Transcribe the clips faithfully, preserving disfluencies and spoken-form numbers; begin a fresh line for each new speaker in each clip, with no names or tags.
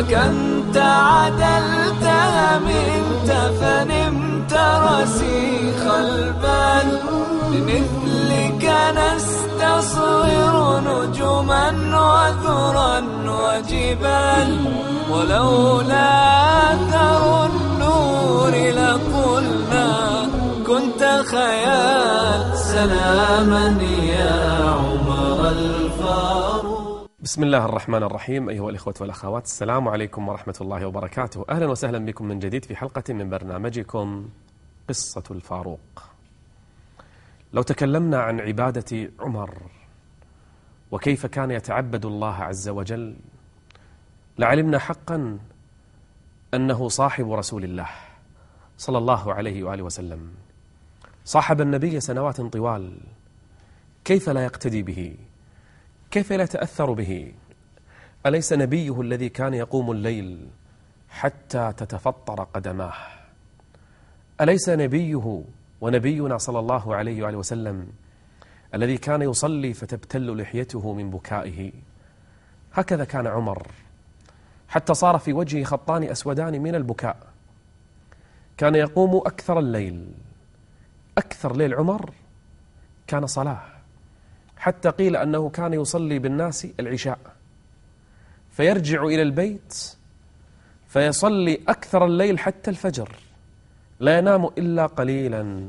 كنت عدلتها منت فنمت رسيخ البال بمثلك نستصغر نجما وذرا وجبال ولولا أثر النور لقلنا كنت خيال سلاما يا عمر الفاروق.
بسم الله الرحمن الرحيم. أيها الإخوة والأخوات، السلام عليكم ورحمة الله وبركاته. أهلا وسهلا بكم من جديد في حلقة من برنامجكم قصة الفاروق. لو تكلمنا عن عبادة عمر وكيف كان يتعبد الله عز وجل لعلمنا حقا أنه صاحب رسول الله صلى الله عليه وآله وسلم، صاحب النبي سنوات طوال. كيف لا يقتدي به؟ كيف لا يتأثر به؟ أليس نبيه الذي كان يقوم الليل حتى تتفطر قدماه؟ أليس نبيه ونبينا صلى الله عليه وآله وسلم الذي كان يصلي فتبتل لحيته من بكائه؟ هكذا كان عمر، حتى صار في وجهه خطان أسودان من البكاء. كان يقوم أكثر الليل، أكثر ليل عمر كان صلاة، حتى قيل أنه كان يصلي بالناس العشاء فيرجع إلى البيت فيصلي أكثر الليل حتى الفجر، لا ينام إلا قليلا.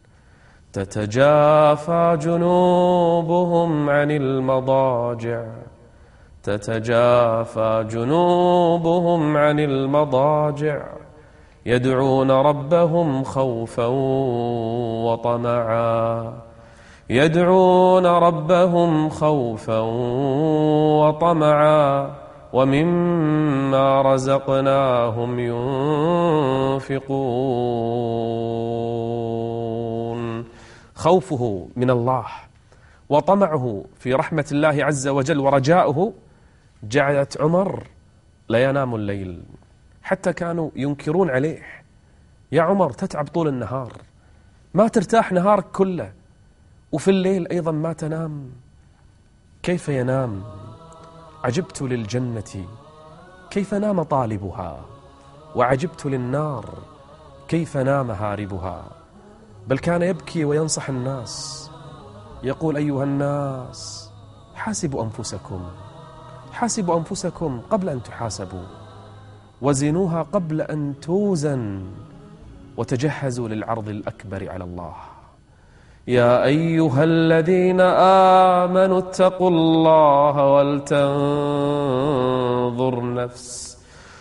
تتجافى جنوبهم عن المضاجع تتجافى جنوبهم عن المضاجع يدعون ربهم خوفا وطمعا يدعون ربهم خوفا وطمعا ومما رزقناهم ينفقون. خوفه من الله وطمعه في رحمة الله عز وجل ورجاؤه جعلت عمر لا ينام الليل، حتى كانوا ينكرون عليه: يا عمر تتعب طول النهار، ما ترتاح نهارك كله، وفي الليل أيضا ما تنام، كيف ينام؟ عجبت للجنة كيف نام طالبها، وعجبت للنار كيف نام هاربها. بل كان يبكي وينصح الناس، يقول: أيها الناس حاسبوا أنفسكم حاسبوا أنفسكم قبل أن تحاسبوا، وزنوها قبل أن توزن، وتجهزوا للعرض الأكبر على الله. يا أيها الذين آمنوا اتقوا الله ولتنظر نفس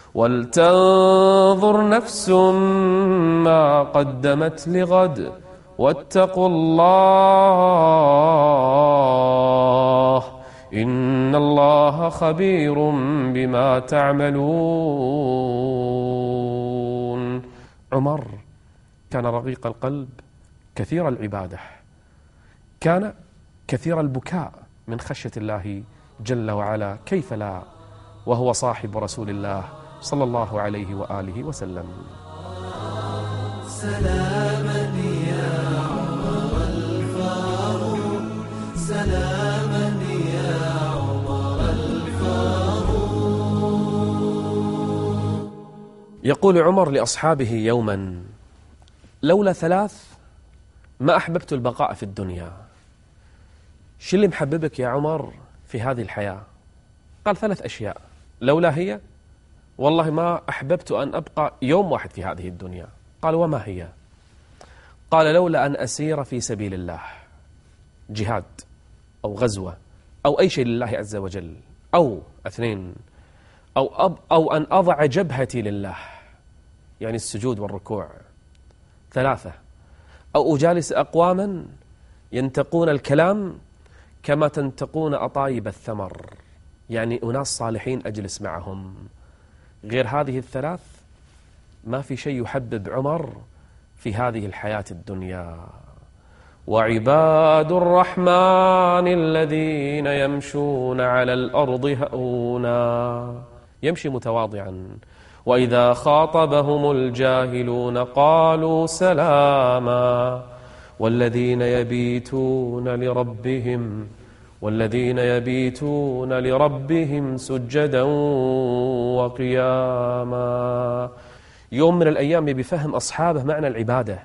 ولتنظر نفس ما قدمت لغد واتقوا الله إن الله خبير بما تعملون. عمر كان رقيق القلب، كثير العبادة، كان كثير البكاء من خشية الله جل وعلا، كيف لا وهو صاحب رسول الله صلى الله عليه وآله وسلم.
سلاما يا عمر الفاروق سلاما يا عمر الفاروق.
يقول عمر لأصحابه يوما: لولا ثلاث ما أحببت البقاء في الدنيا. شو اللي محببك يا عمر في هذه الحياة؟ قال: ثلاث أشياء، لولا هي والله ما أحببت أن أبقى يوم واحد في هذه الدنيا. قال: وما هي؟ قال: لولا أن أسير في سبيل الله، جهاد أو غزوة أو أي شيء لله عز وجل، أو اثنين أو, أب أو أن أضع جبهتي لله، يعني السجود والركوع. ثلاثة، أو أجالس أقواما ينتقون الكلام كما تنتقون أطايب الثمر، يعني أناس صالحين أجلس معهم. غير هذه الثلاث ما في شيء يحبب عمر في هذه الحياة الدنيا. وعباد الرحمن الذين يمشون على الأرض هؤنا، يمشي متواضعا، وإذا خاطبهم الجاهلون قالوا سلاما، والذين يبيتون لربهم والذين يبيتون لربهم سجدا وقياما. يوم من الأيام يبي يفهم أصحابه معنى العبادة.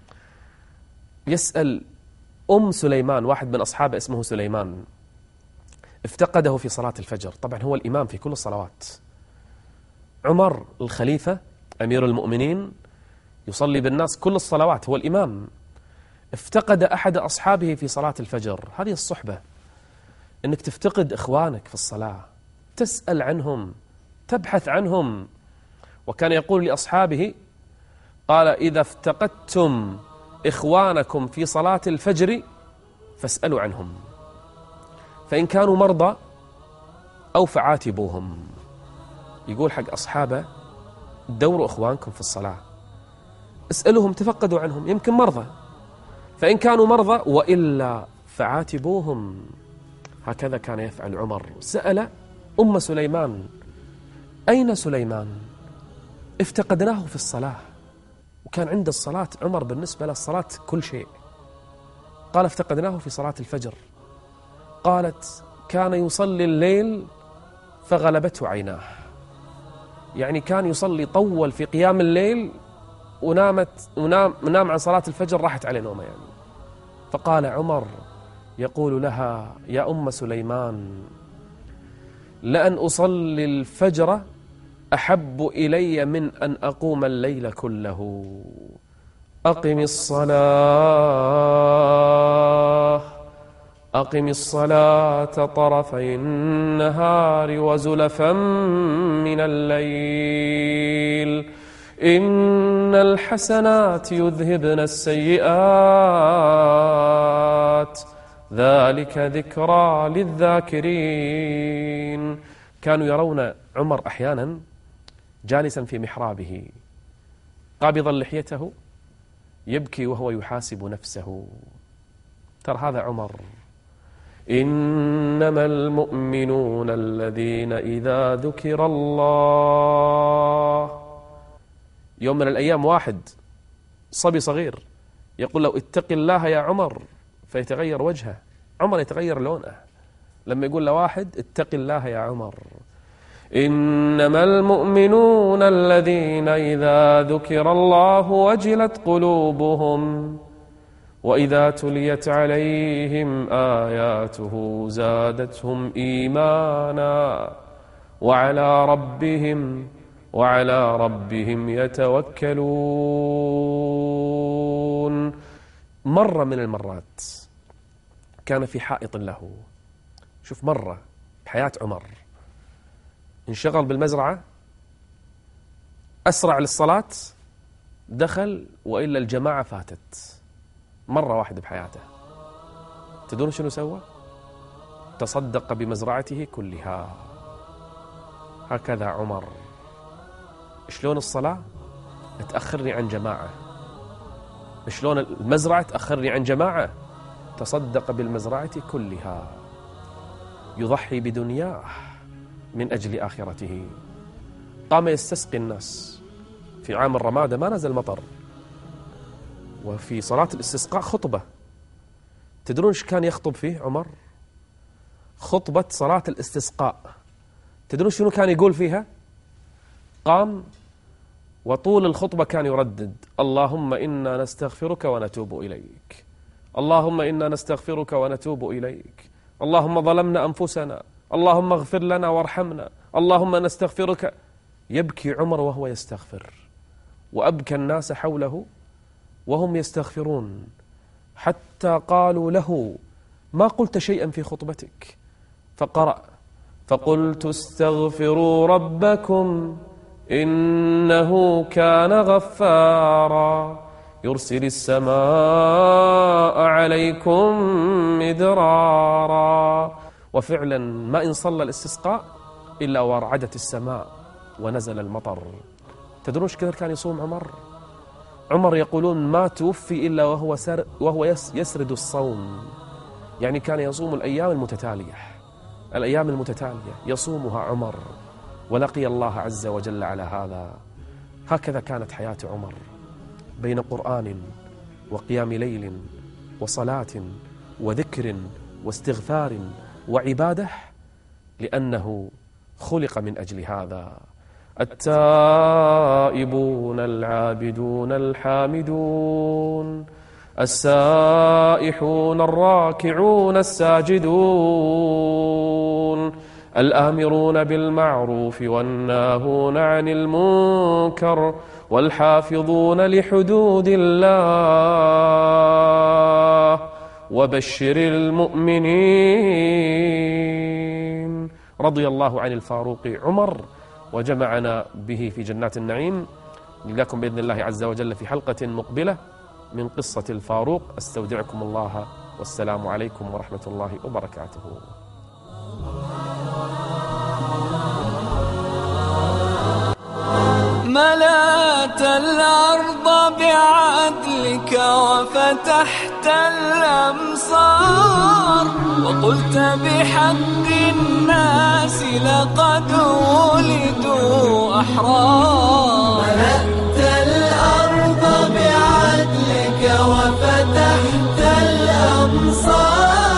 يسأل أم سليمان، واحد من أصحابه اسمه سليمان، افتقده في صلاة الفجر. طبعا هو الإمام في كل الصلوات. عمر الخليفة أمير المؤمنين يصلي بالناس كل الصلوات، هو الإمام. افتقد أحد أصحابه في صلاة الفجر. هذه الصحبة، أنك تفتقد إخوانك في الصلاة، تسأل عنهم، تبحث عنهم. وكان يقول لأصحابه، قال: إذا افتقدتم إخوانكم في صلاة الفجر فاسألوا عنهم، فإن كانوا مرضى أو فعاتبوهم. يقول حق أصحابه: دوروا إخوانكم في الصلاة، اسألوهم، تفقدوا عنهم، يمكن مرضى، فإن كانوا مرضى وإلا فعاتبوهم. هكذا كان يفعل عمر. سأل أم سليمان: أين سليمان؟ افتقدناه في الصلاة. وكان عند الصلاة عمر بالنسبة له الصلاة كل شيء. قال: افتقدناه في صلاة الفجر. قالت: كان يصلي الليل فغلبته عيناه، يعني كان يصلي طول في قيام الليل ونامت ونام, ونام عن صلاة الفجر، راحت عليه نومه يعني. فقال عمر يقول لها: يا أم سليمان، لأن أصلي الفجر أحب إلي من أن أقوم الليل كله. أقم الصلاة أقم الصلاة طرفي النهار وزلفا من الليل، إن الحسنات يذهبن السيئات، ذلك ذكرى للذاكرين. كانوا يرون عمر أحيانا جالسا في محرابه قابضا لحيته يبكي وهو يحاسب نفسه. ترى هذا عمر. إنما المؤمنون الذين إذا ذكر الله. يوم من الأيام واحد صبي صغير يقول له: اتق الله يا عمر، فيتغير وجهه. عمر يتغير لونه لما يقول لواحد: اتق الله يا عمر. إنما المؤمنون الذين إذا ذكر الله وجلت قلوبهم وإذا تليت عليهم آياته زادتهم إيمانا وعلى ربهم وعلى ربهم يتوكلون. مرة من المرات كان في حائط له. شوف، مرة بحياة عمر انشغل بالمزرعة، أسرع للصلاة، دخل وإلا الجماعة فاتت. مرة واحدة بحياته. تدرون شنو سوى؟ تصدق بمزرعته كلها. هكذا عمر. شلون الصلاة تأخرني عن جماعة، شلون المزرعة تأخرني عن جماعة. تصدق بالمزرعة كلها، يضحي بدنياه من أجل آخرته. قام يستسقي الناس في عام الرمادة، ما نزل مطر، وفي صلاة الاستسقاء خطبة. تدرون ايش كان يخطب فيه عمر؟ خطبة صلاة الاستسقاء. تدرون شنو كان يقول فيها؟ قام وطول الخطبة كان يردد: اللهم إنا نستغفرك ونتوب إليك، اللهم إنا نستغفرك ونتوب إليك، اللهم ظلمنا أنفسنا، اللهم اغفر لنا وارحمنا، اللهم نستغفرك. يبكي عمر وهو يستغفر، وأبكى الناس حوله وهم يستغفرون، حتى قالوا له: ما قلت شيئا في خطبتك؟ فقرأ: فقلت استغفروا ربكم إنه كان غفارا يرسل السماء عليكم مدرارا. وفعلا ما إن صلى الاستسقاء إلا ورعدت السماء ونزل المطر. تدرون ايش كثر كان يصوم عمر؟ عمر يقولون ما توفي إلا وهو, سر وهو يسرد الصوم، يعني كان يصوم الأيام المتتالية، الأيام المتتالية يصومها عمر، ولقي الله عز وجل على هذا. هكذا كانت حياة عمر، بين قرآن وقيام ليل وصلاة وذكر واستغفار وعبادة لأنه خلق من أجل هذا. التائبون العابدون الحامدون السائحون الراكعون الساجدون الآمرون بالمعروف والناهون عن المنكر والحافظون لحدود الله وبشر المؤمنين. رضي الله عن الفاروق عمر وجمعنا به في جنات النعيم. نلقاكم بإذن الله عز وجل في حلقة مقبلة من قصة الفاروق. أستودعكم الله والسلام عليكم ورحمة الله وبركاته.
ملأت الأرض بعدلك وفتحت الأمصار وقلت بحق الناس لقد ولدوا أحرار. ملأت الأرض بعدلك وفتحت الأمصار